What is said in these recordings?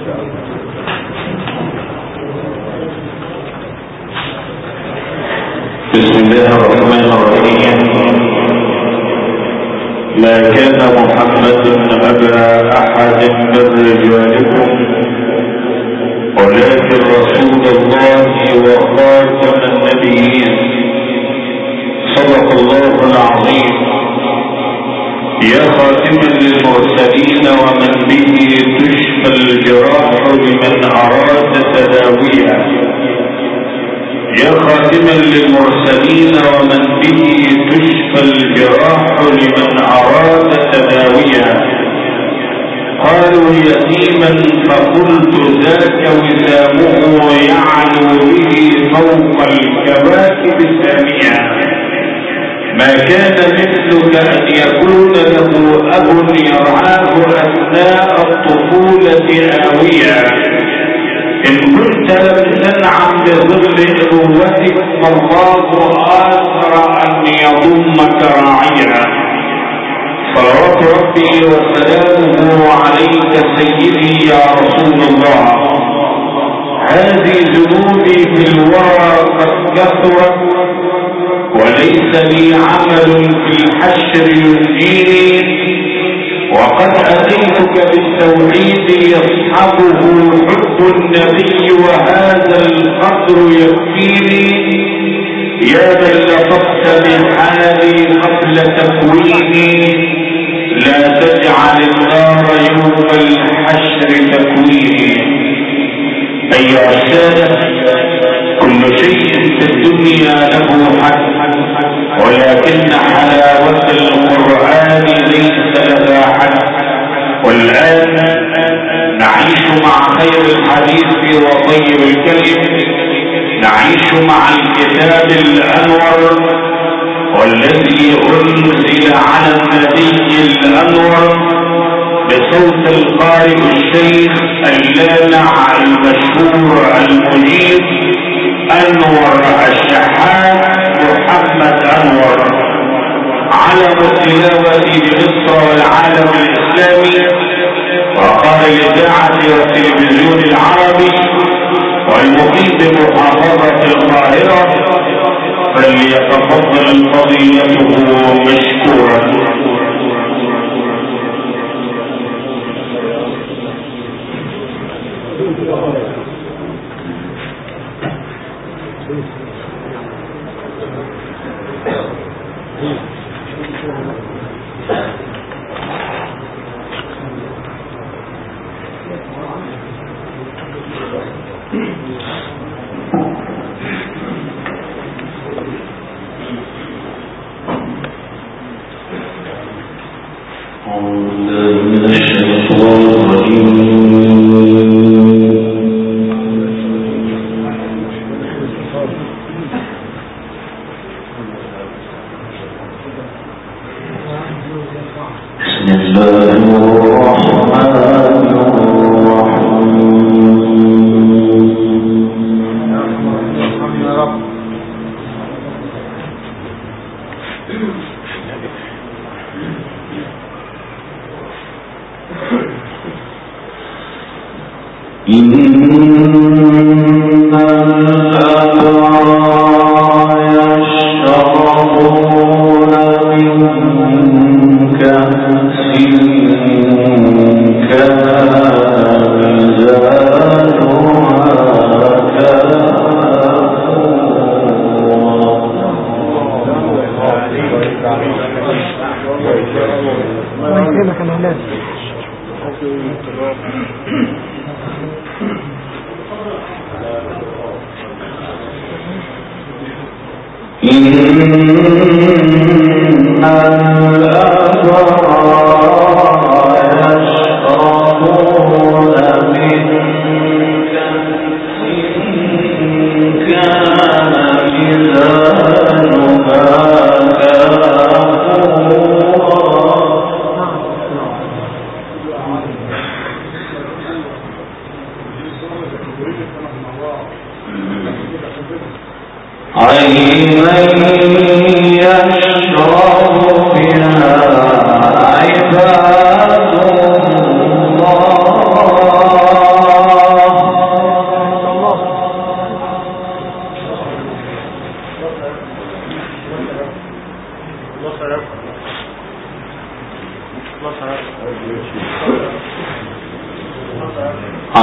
بسم الله الرحمن الرحيم. ما كان محمد أبا أحد من رجالكم ولكن رسول الله وخاتم النبيين. صدق الله العظيم. يا خاتما للمرسلين ومن به تشفى الجراح لمن أراد تداويها. يا خاتما للمرسلين ومن به تشفى الجراح لمن أراد تداويها. قالوا يتيما فقلت ذاك وسامه يعلو به فوق الكواكب الثانية. ما كان مثلك أن يكون له أب يرعاه أثناء الطفولة آوية. إن كنت لم تنعم بظل أبوتك فالله آثر أن يضمك راعيا. صلوات ربي وسلامه عليك سيدي يا رسول الله. هذه ذنوبي في الورى قد كثرت وليس لي عمل في الحشر ينجيني. وقد أتيتك بالتوحيد يصحبه حب النبي وهذا القدر يكفيني. يا من لطفت بحالي قبل تكويني لا تجعل النار يوم الحشر تكويني. أيها السادة، كل شيء في الدنيا له حد، ولكن حلاوة القرآن ليس لها حد. والآن نعيش مع خير الحديث وطيب الكلم، نعيش مع الكتاب الأنور والذي أنزل على النبي الأنور بصوت القارئ الشيخ اللامع المشهور المجيد أنور الشحات محمد أنور، علم التلاوة بمصر والعالم الإسلامي وقال الإذاعة والتلفزيون العربي والمقيم بمحافظة القاهرة، فليتفضل فضيلته مشكورا.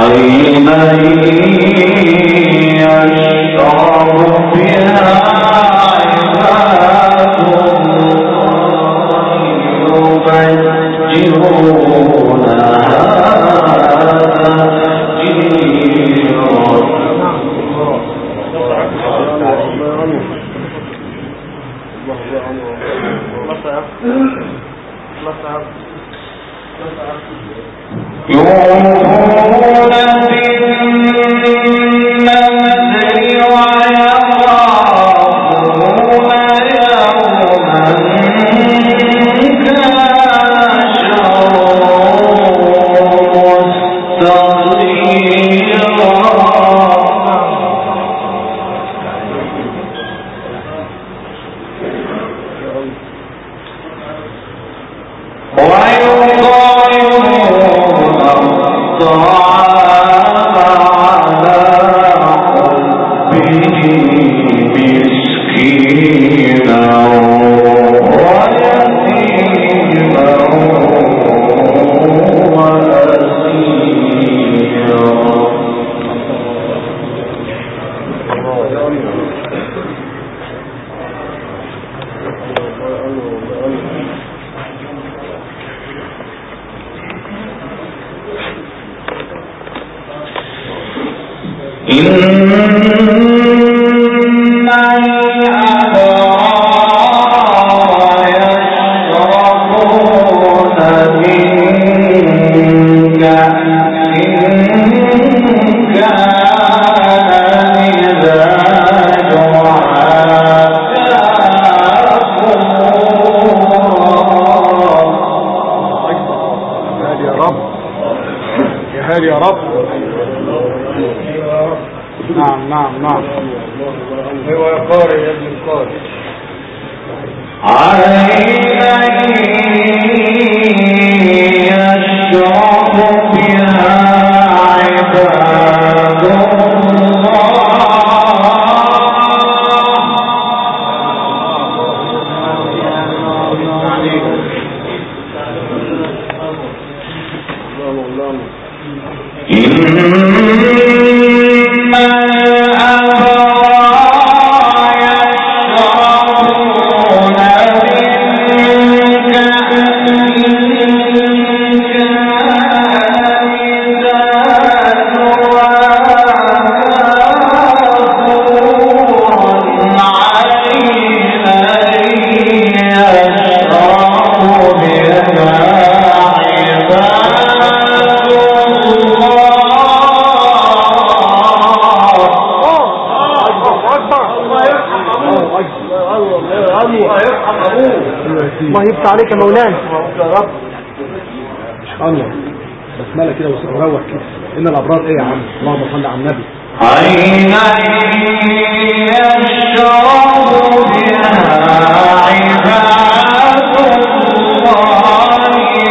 الله يفتح عليك يا مولانا يا رب. ان شاء الله بسمله كده وروح كده. ان الابرار ايه يا عم؟ اللهم صل على النبي. عينا يشرب بها عباد الله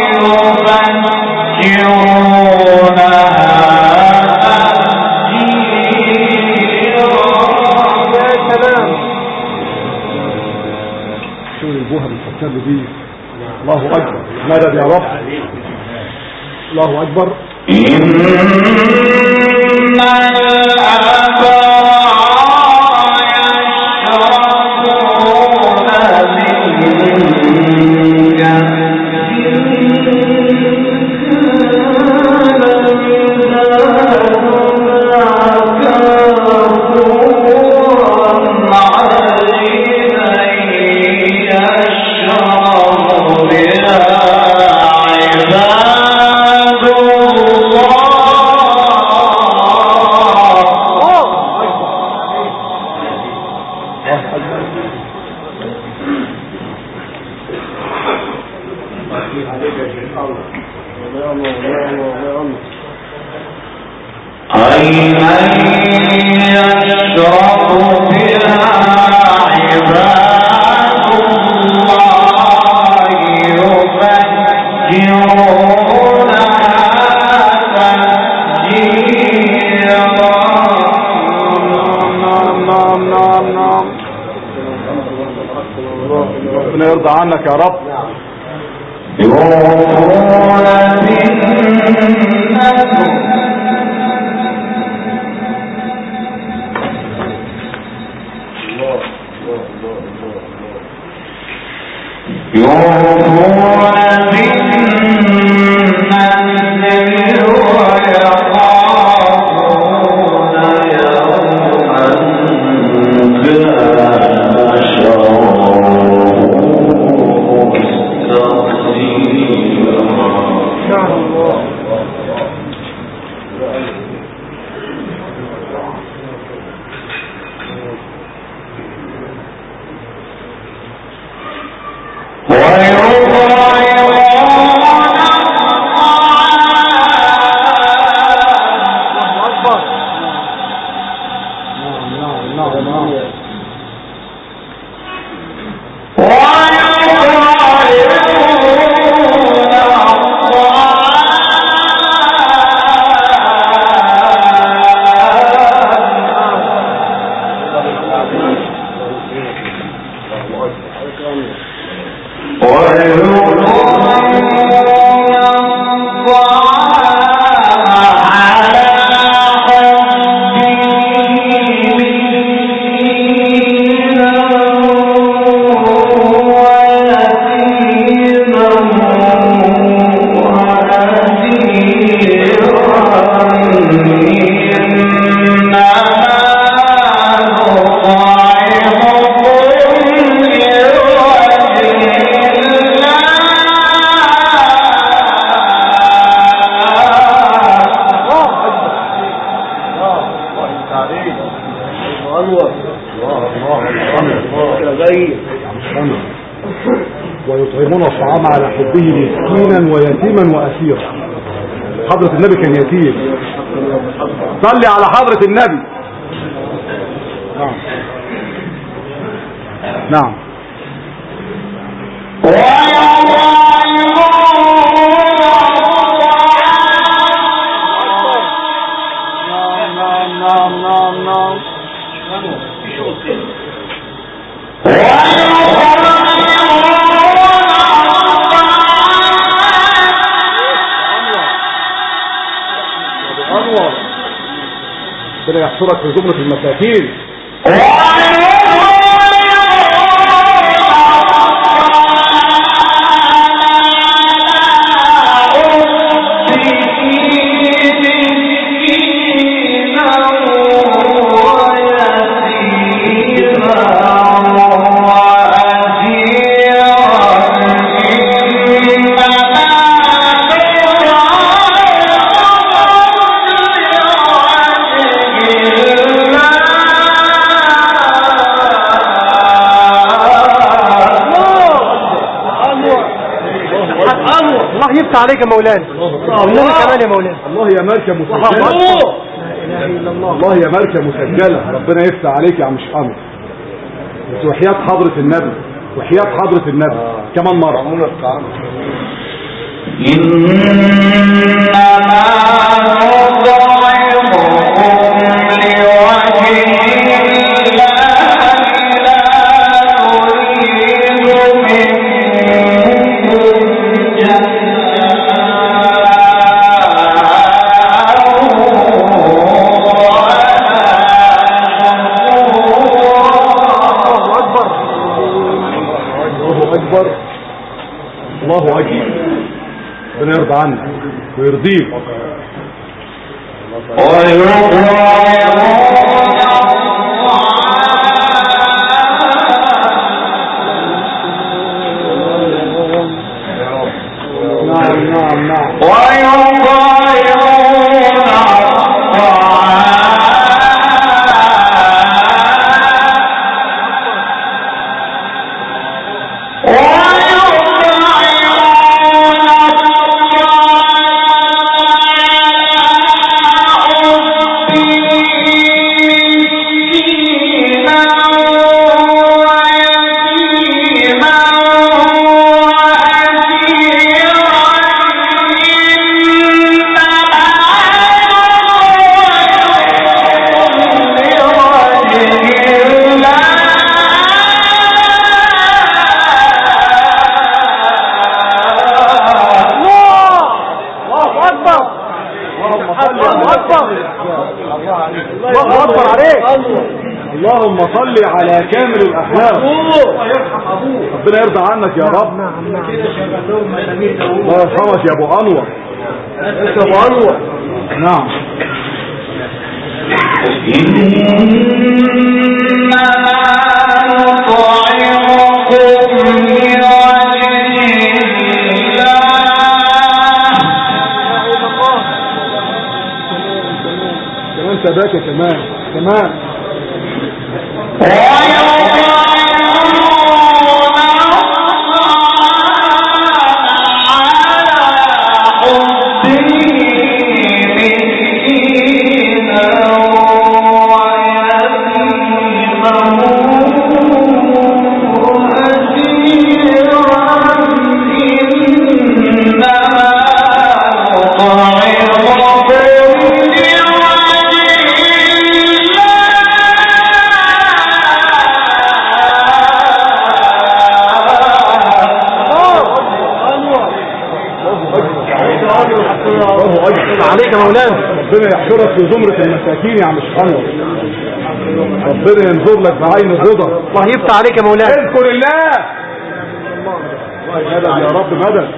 يفجرونها يا سلام. شو البوهه بالفكر دي. الله اكبر. مدد يا رب. الله اكبر. ربنا يرضى عنك يا رب. انور الله غير ويطعمون الطعام على حبه مسكينا ويتيما واسيرا. حضرة النبي كان يتيم. صلي على حضرة النبي. نعم ربنا يحشرك في زمرة المساكين. يفتح عليك يا مولانا. الله كمان يا مولانا. الله يا ماركة مسجلة. لا اله الا الله. الله يا ماركة مسجلة. ربنا يفتح عليك يا عم شحامد. وحياة حضرة النبي وحياة حضرة النبي كمان مرة. الله أكبر. ربنا يرضى عنك ويرضيك. اللهم صل على كامل الاخلاق. ربنا يرضى عنك يا رب. الله يرحمك يا ابو انور. يا ابو انور. نعم. كمان سباكة كمان عليك يا مولانا. ربنا يحشرك في زمرة المساكين يا عم شحامد. ربنا ينظر لك بعين الرضا. الله يفتح عليك يا مولانا. اذكر الله. مدد يا رب مدد.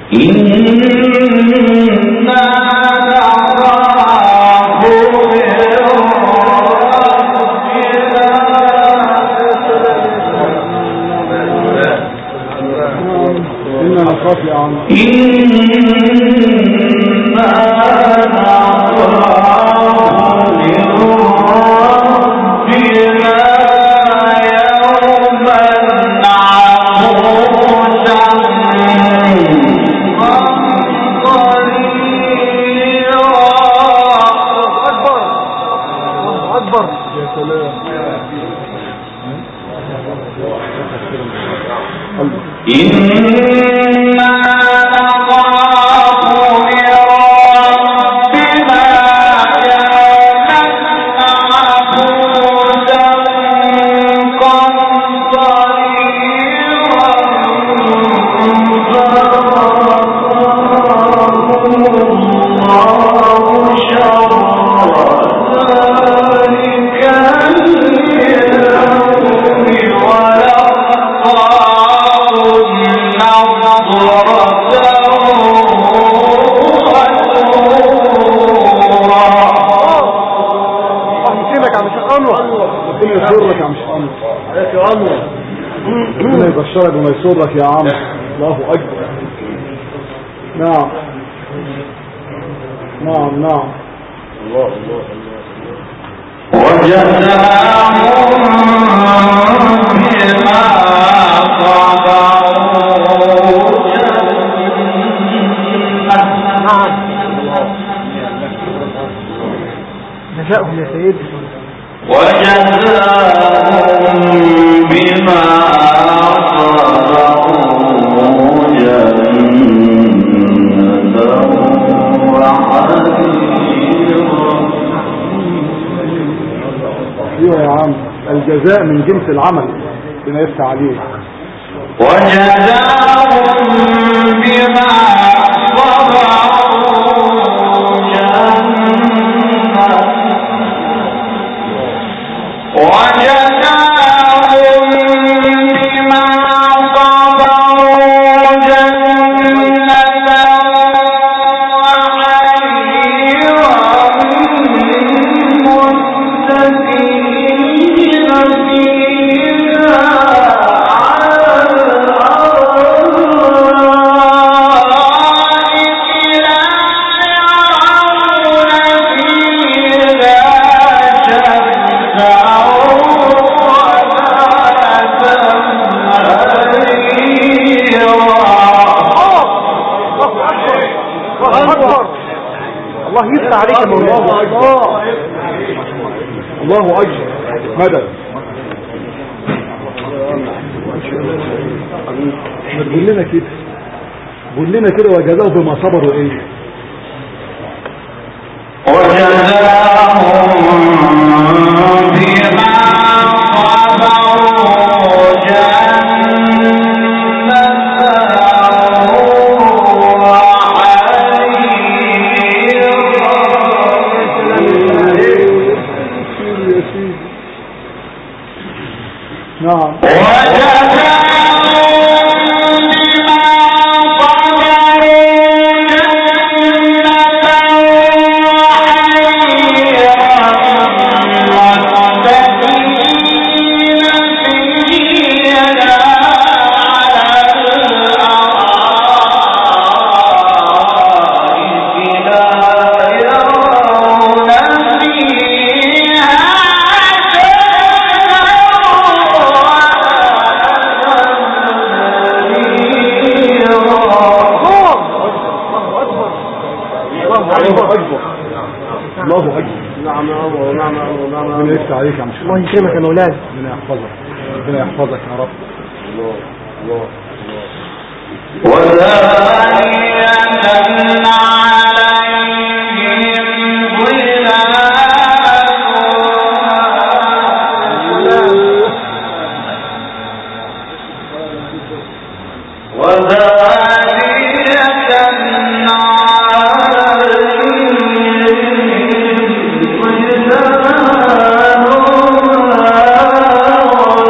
يبشرك وما يسرك يا عم. الله أكبر. نعم نعم نعم. الله الله الله. وجزاهم بما صبروا جزاؤهم يا سيدي. وجزاهم بما ايوه يا عم، الجزاء من جنس العمل بما يفتح عليه. وجزاهم بما صبروا جنة وجزاهم بما صبروا جنة الله يفتح عليك يا مولانا. الله اكبر. مدد. ما تقول لنا كده، قول لنا كده وجزاهم بما صبروا ايه؟ وجزاهم بما صبروا جنة نعم. الله أكبر. نعم نعم نعم. ربنا يفتح عليك يا عم. الله يكرمك يا مولانا. ربنا يحفظك، ربنا يحفظك يا رب. الله الله الله. وذرية عليهم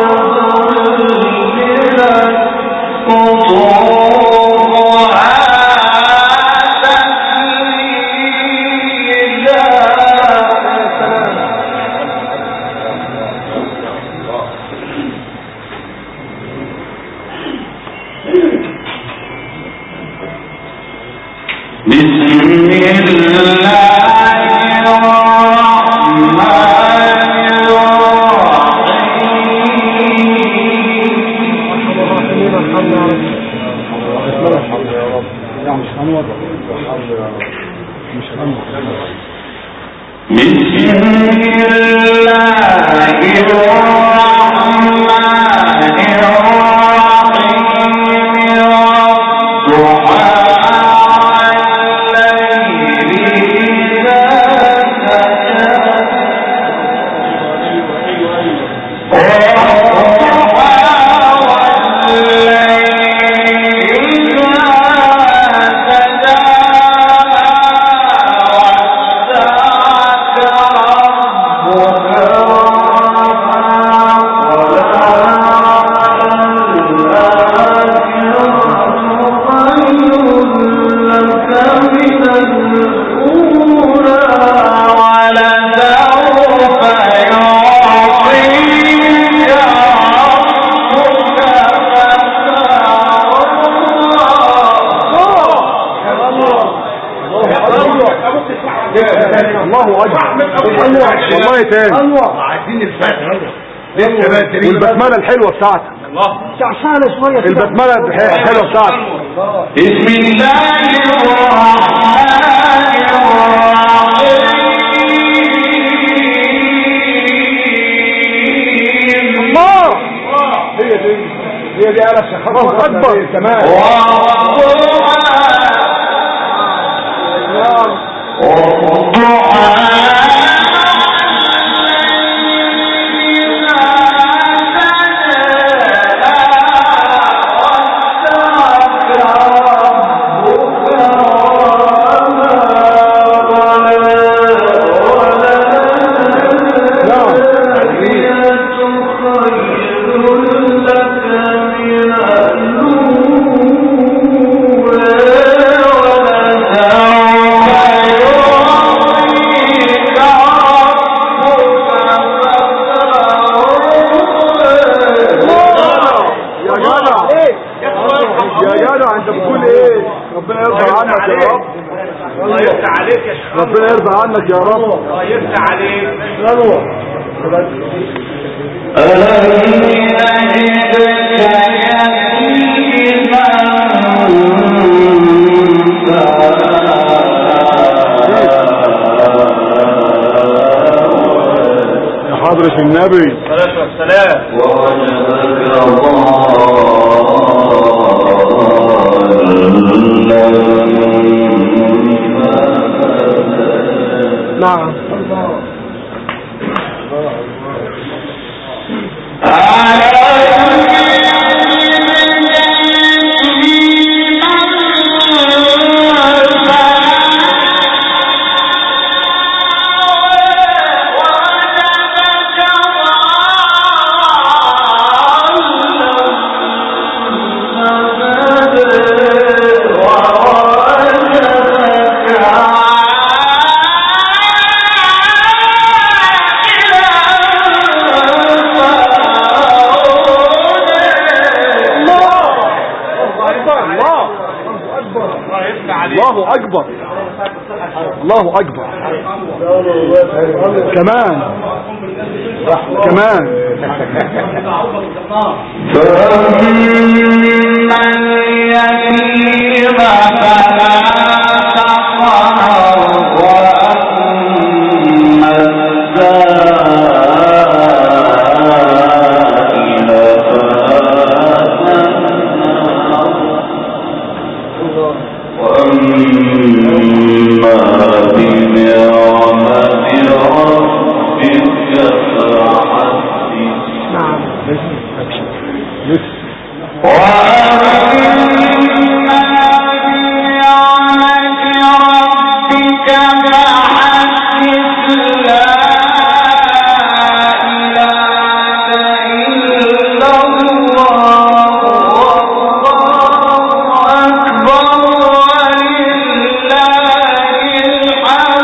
قطوفها والبسملة الحلوة بتاعتك شعشانة شوية البسملة الحلوة بتاعتك بسم الله الرحمن الرحيم. الله هي دي آلة شخص أكبر كمان ربنا يرضى عنك يا رب. الله يفتح عليك. يا حضرة النبي الصلاة والسلام. نعم الله أكبر الله أكبر كمان كمان فأما اليتيم فلا تقهر وأما السائل فلا تنهر وأما بنعمة ربك فحدث. نعم وأما بنعمة ربك فحدث. لا إله إلا الله والله أكبر ولله الحمد.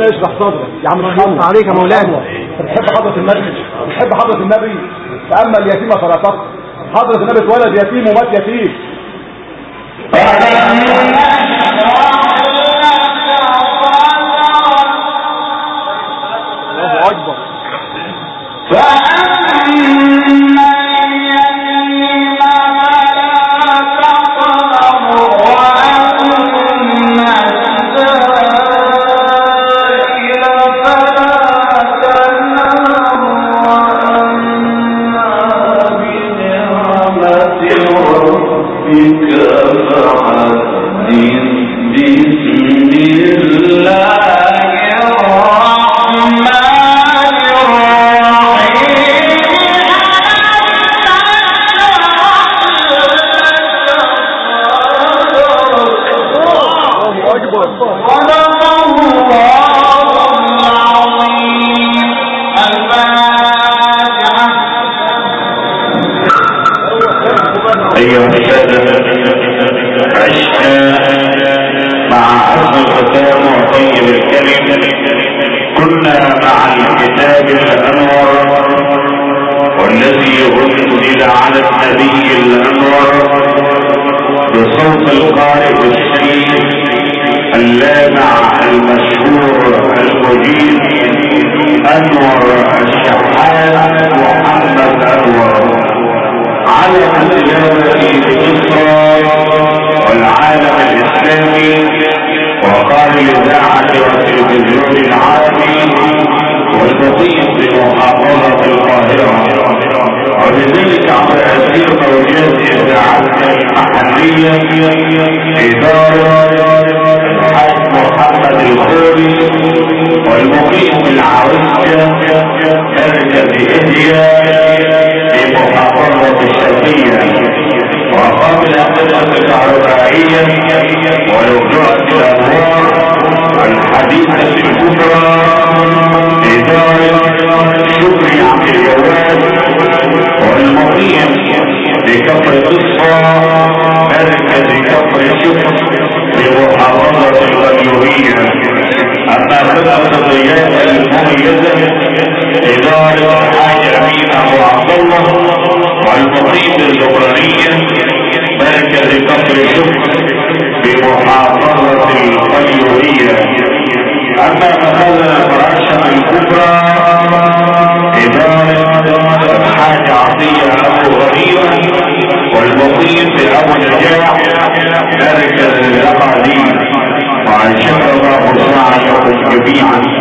ربنا يشرح صدرك يا عم محمد. عليك يا مولانا. بتحب حضرة النبي؟ بتحب حضرة النبي؟ فأما اليتيم فلا تقهر. حضرة النبي اتولد يتيم ومات يتيم. الله أكبر. أيها السادة، عشنا مع حسن الختام وطيب الكلم. كنا مع الكتاب الأنور والذي أنزل على النبي الأنور بصوت القارئ الشريف اللامع المشهور المجيد أنور الشحات محمد أنور، على تلاوة مصر والعالم الإسلامي وقال الإذاعة والتلفزيون العربي والمقيم بمحافظة القاهرة، وبذلك عبر هذه موجات إذاعتنا المحلية إدارة الحاج محمد الخوري والمقيم بالعويسة مركز إنديا بمحافظة الشرقية، وقام الأنظمة الكهربائية ولجوءة الأنوار الحديثة الكبرى إدارة شكري عبد الجواد والمقيم بكفر تصفى مركز كفر الشكر بمحافظة الغيورية. أما خدمة الضيافة المميزة إدارة الحاج أمين أبو عبد الله والمقيم الجبرانية مركز كفر الشكر بمحافظة الغيورية. أما مخازن فراشة الكبرى إدارة الحاج عطية أبو غريبة والمقيم بأبو نجاح مركز الأقاليم، وعن شكر الله سعيكم جميعا.